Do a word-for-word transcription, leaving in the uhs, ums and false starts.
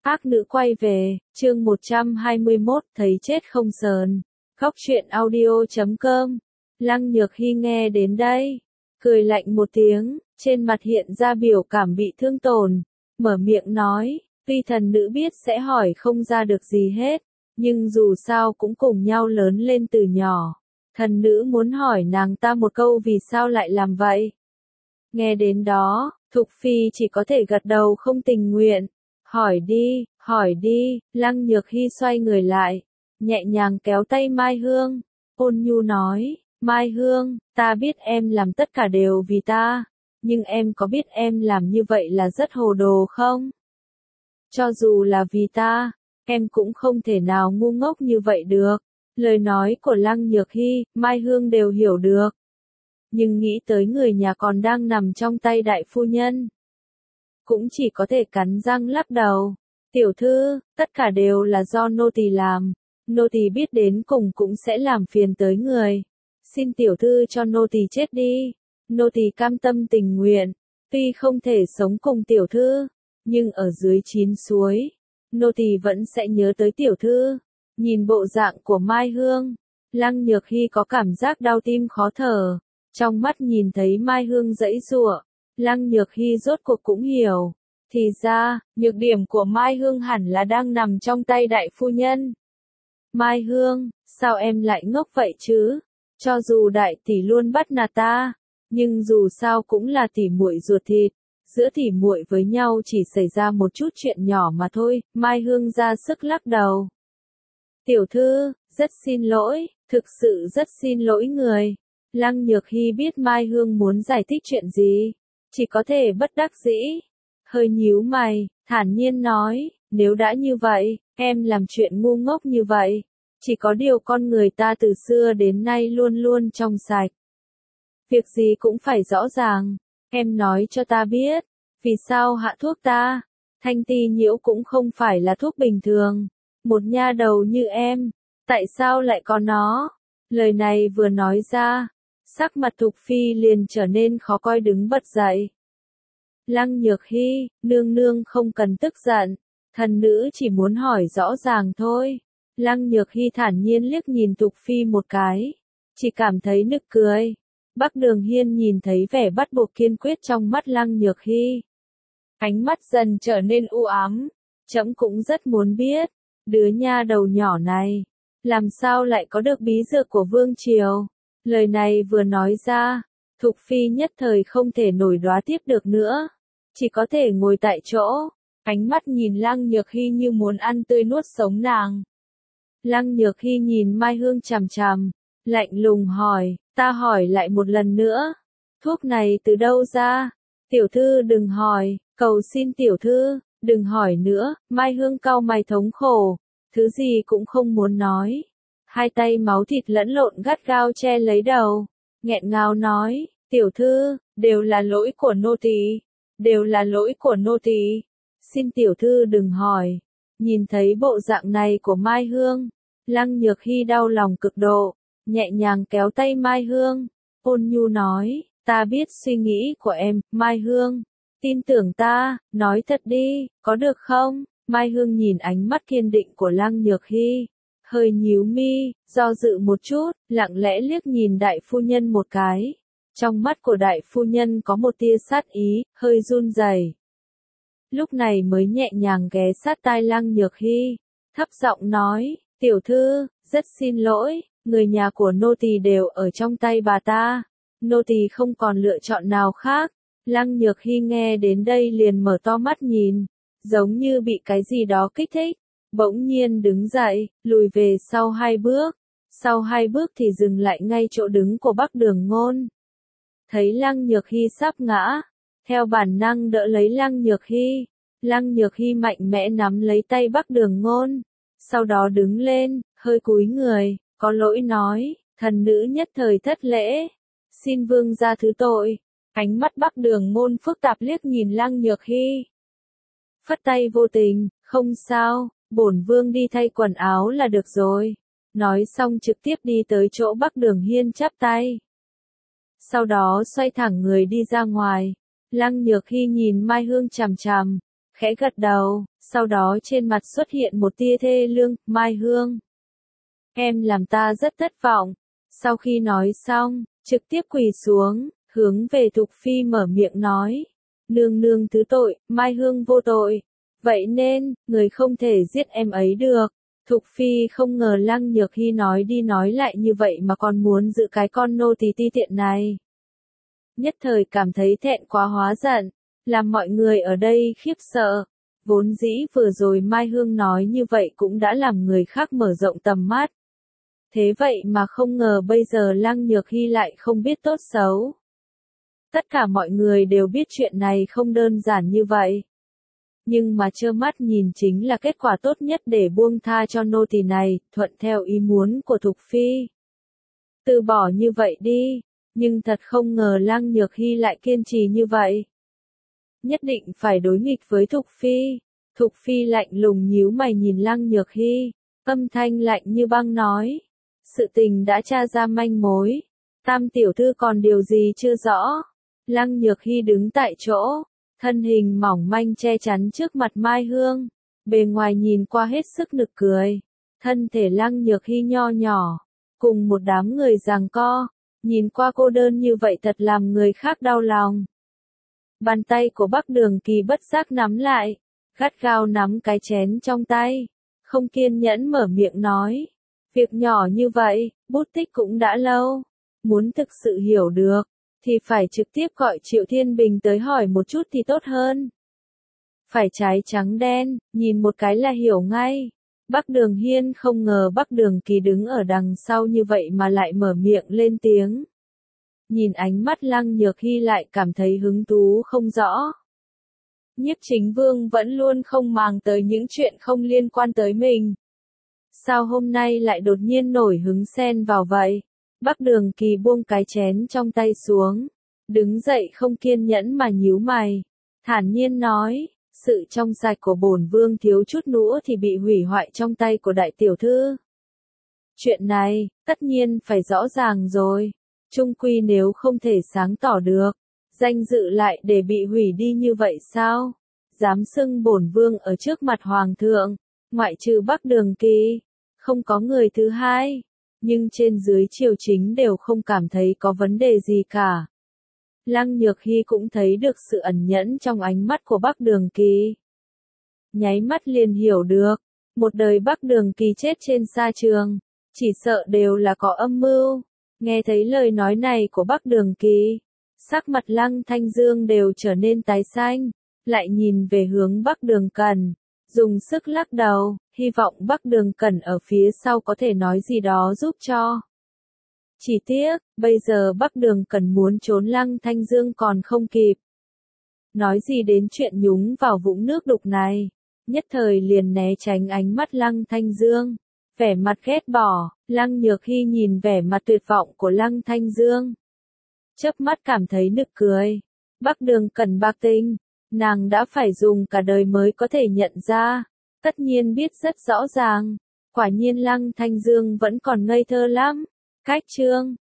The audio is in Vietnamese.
Ác nữ quay về, chương một trăm hai mươi mốt, thấy chết không sờn. Góc truyện audio chấm com. Lăng Nhược Hy nghe đến đây, cười lạnh một tiếng, trên mặt hiện ra biểu cảm bị thương tổn, mở miệng nói, tuy thần nữ biết sẽ hỏi không ra được gì hết, nhưng dù sao cũng cùng nhau lớn lên từ nhỏ. Thần nữ muốn hỏi nàng ta một câu vì sao lại làm vậy. Nghe đến đó, Thục Phi chỉ có thể gật đầu không tình nguyện. Hỏi đi, hỏi đi, Lăng Nhược Hy xoay người lại, nhẹ nhàng kéo tay Mai Hương, ôn nhu nói, Mai Hương, ta biết em làm tất cả đều vì ta, nhưng em có biết em làm như vậy là rất hồ đồ không? Cho dù là vì ta, em cũng không thể nào ngu ngốc như vậy được. Lời nói của Lăng Nhược Hy, Mai Hương đều hiểu được. Nhưng nghĩ tới người nhà còn đang nằm trong tay đại phu nhân, cũng chỉ có thể cắn răng lắc đầu. Tiểu thư, tất cả đều là do nô tỳ làm, nô tỳ biết đến cùng cũng sẽ làm phiền tới người. Xin tiểu thư cho nô tỳ chết đi, nô tỳ cam tâm tình nguyện, tuy không thể sống cùng tiểu thư, nhưng ở dưới chín suối, nô tỳ vẫn sẽ nhớ tới tiểu thư. Nhìn bộ dạng của Mai Hương, Lăng Nhược Hy có cảm giác đau tim khó thở, trong mắt nhìn thấy Mai Hương giãy giụa. Lăng Nhược Hy rốt cuộc cũng hiểu, thì ra, nhược điểm của Mai Hương hẳn là đang nằm trong tay đại phu nhân. Mai Hương, sao em lại ngốc vậy chứ? Cho dù đại tỷ luôn bắt nạt ta, nhưng dù sao cũng là tỷ muội ruột thịt, giữa tỷ muội với nhau chỉ xảy ra một chút chuyện nhỏ mà thôi. Mai Hương ra sức lắc đầu. Tiểu thư, rất xin lỗi, thực sự rất xin lỗi người. Lăng Nhược Hy biết Mai Hương muốn giải thích chuyện gì, chỉ có thể bất đắc dĩ, hơi nhíu mày, thản nhiên nói, nếu đã như vậy, em làm chuyện ngu ngốc như vậy, chỉ có điều con người ta từ xưa đến nay luôn luôn trong sạch. Việc gì cũng phải rõ ràng, em nói cho ta biết, vì sao hạ thuốc ta, thanh ti nhiễu cũng không phải là thuốc bình thường, một nha đầu như em, tại sao lại có nó? Lời này vừa nói ra, sắc mặt Thục Phi liền trở nên khó coi đứng bật dậy. Lăng Nhược Hy, nương nương không cần tức giận, thần nữ chỉ muốn hỏi rõ ràng thôi. Lăng Nhược Hy thản nhiên liếc nhìn Thục Phi một cái, chỉ cảm thấy nực cười. Bắc Đường Hiên nhìn thấy vẻ bắt buộc kiên quyết trong mắt Lăng Nhược Hy, ánh mắt dần trở nên u ám, trẫm cũng rất muốn biết, đứa nha đầu nhỏ này, làm sao lại có được bí dược của vương triều. Lời này vừa nói ra, Thục Phi nhất thời không thể nổi đoá tiếp được nữa, chỉ có thể ngồi tại chỗ, ánh mắt nhìn Lăng Nhược Hy như muốn ăn tươi nuốt sống nàng. Lăng Nhược Hy nhìn Mai Hương chằm chằm, lạnh lùng hỏi, ta hỏi lại một lần nữa, thuốc này từ đâu ra? Tiểu thư đừng hỏi, cầu xin tiểu thư, đừng hỏi nữa. Mai Hương cau mày thống khổ, thứ gì cũng không muốn nói. Hai tay máu thịt lẫn lộn gắt gao che lấy đầu, nghẹn ngào nói, tiểu thư, đều là lỗi của nô tỳ, đều là lỗi của nô tỳ, xin tiểu thư đừng hỏi. Nhìn thấy bộ dạng này của Mai Hương, Lăng Nhược Hy đau lòng cực độ, nhẹ nhàng kéo tay Mai Hương, ôn nhu nói, ta biết suy nghĩ của em, Mai Hương, tin tưởng ta, nói thật đi, có được không? Mai Hương nhìn ánh mắt kiên định của Lăng Nhược Hy, hơi nhíu mi, do dự một chút, lặng lẽ liếc nhìn đại phu nhân một cái. Trong mắt của đại phu nhân có một tia sát ý, hơi run rẩy. Lúc này mới nhẹ nhàng ghé sát tai Lăng Nhược Hy, thấp giọng nói, tiểu thư, rất xin lỗi, người nhà của nô tỳ đều ở trong tay bà ta, nô tỳ không còn lựa chọn nào khác. Lăng Nhược Hy nghe đến đây liền mở to mắt nhìn, giống như bị cái gì đó kích thích. Bỗng nhiên đứng dậy, lùi về sau hai bước, sau hai bước thì dừng lại ngay chỗ đứng của Bắc Đường Ngôn. Thấy Lăng Nhược Hy sắp ngã, theo bản năng đỡ lấy Lăng Nhược Hy, Lăng Nhược Hy mạnh mẽ nắm lấy tay Bắc Đường Ngôn, sau đó đứng lên, hơi cúi người, có lỗi nói, thần nữ nhất thời thất lễ, xin vương gia thứ tội. Ánh mắt Bắc Đường Ngôn phức tạp liếc nhìn Lăng Nhược Hy, phất tay vô tình, không sao. Bổn vương đi thay quần áo là được rồi. Nói xong trực tiếp đi tới chỗ Bắc Đường Hiên chắp tay. Sau đó xoay thẳng người đi ra ngoài. Lăng Nhược Hy nhìn Mai Hương chằm chằm, khẽ gật đầu, sau đó trên mặt xuất hiện một tia thê lương, Mai Hương. Em làm ta rất thất vọng. Sau khi nói xong, trực tiếp quỳ xuống, hướng về Thục Phi mở miệng nói. Nương nương thứ tội, Mai Hương vô tội. Vậy nên, người không thể giết em ấy được. Thục Phi không ngờ Lăng Nhược Hy nói đi nói lại như vậy mà còn muốn giữ cái con nô tỳ ti tiện này. Nhất thời cảm thấy thẹn quá hóa giận, làm mọi người ở đây khiếp sợ. Vốn dĩ vừa rồi Mai Hương nói như vậy cũng đã làm người khác mở rộng tầm mắt. Thế vậy mà không ngờ bây giờ Lăng Nhược Hy lại không biết tốt xấu. Tất cả mọi người đều biết chuyện này không đơn giản như vậy. Nhưng mà trơ mắt nhìn chính là kết quả tốt nhất để buông tha cho nô tỳ này, thuận theo ý muốn của Thục Phi. Từ bỏ như vậy đi, nhưng thật không ngờ Lăng Nhược Hy lại kiên trì như vậy. Nhất định phải đối nghịch với Thục Phi. Thục Phi lạnh lùng nhíu mày nhìn Lăng Nhược Hy, âm thanh lạnh như băng nói. Sự tình đã tra ra manh mối. Tam tiểu thư còn điều gì chưa rõ? Lăng Nhược Hy đứng tại chỗ, thân hình mỏng manh che chắn trước mặt Mai Hương. Bề ngoài nhìn qua hết sức nực cười. Thân thể Lăng Nhược Hy nho nhỏ, cùng một đám người giằng co, nhìn qua cô đơn như vậy thật làm người khác đau lòng. Bàn tay của Bắc Đường Kỳ bất giác nắm lại, gắt gao nắm cái chén trong tay, không kiên nhẫn mở miệng nói. Việc nhỏ như vậy, bút tích cũng đã lâu. Muốn thực sự hiểu được, thì phải trực tiếp gọi Triệu Thiên Bình tới hỏi một chút thì tốt hơn. Phải trái trắng đen, nhìn một cái là hiểu ngay. Bắc Đường Hiên không ngờ Bắc Đường Kỳ đứng ở đằng sau như vậy mà lại mở miệng lên tiếng. Nhìn ánh mắt Lăng Nhược Hy lại cảm thấy hứng thú không rõ. Nhiếp Chính Vương vẫn luôn không màng tới những chuyện không liên quan tới mình. Sao hôm nay lại đột nhiên nổi hứng xen vào vậy? Bắc Đường Kỳ buông cái chén trong tay xuống, đứng dậy không kiên nhẫn mà nhíu mày, thản nhiên nói, sự trong sạch của bổn vương thiếu chút nữa thì bị hủy hoại trong tay của đại tiểu thư. Chuyện này, tất nhiên phải rõ ràng rồi, chung quy nếu không thể sáng tỏ được, danh dự lại để bị hủy đi như vậy sao? Dám xưng bổn vương ở trước mặt hoàng thượng, ngoại trừ Bắc Đường Kỳ, không có người thứ hai. Nhưng trên dưới triều chính đều không cảm thấy có vấn đề gì cả. Lăng Nhược Hy cũng thấy được sự ẩn nhẫn trong ánh mắt của Bắc Đường Kỳ. Nháy mắt liền hiểu được, một đời Bắc Đường Kỳ chết trên sa trường, chỉ sợ đều là có âm mưu. Nghe thấy lời nói này của Bắc Đường Kỳ, sắc mặt Lăng Thanh Dương đều trở nên tái xanh, lại nhìn về hướng Bắc Đường Cẩn, dùng sức lắc đầu, hy vọng Bắc Đường Cẩn ở phía sau có thể nói gì đó giúp cho. Chỉ tiếc, bây giờ Bắc Đường Cẩn muốn trốn Lăng Thanh Dương còn không kịp. Nói gì đến chuyện nhúng vào vũng nước đục này, nhất thời liền né tránh ánh mắt Lăng Thanh Dương, vẻ mặt ghét bỏ. Lăng Nhược Hy nhìn vẻ mặt tuyệt vọng của Lăng Thanh Dương, chớp mắt cảm thấy nực cười. Bắc Đường Cẩn bạc tình, nàng đã phải dùng cả đời mới có thể nhận ra, tất nhiên biết rất rõ ràng, quả nhiên Lăng Thanh Dương vẫn còn ngây thơ lắm. Cách chương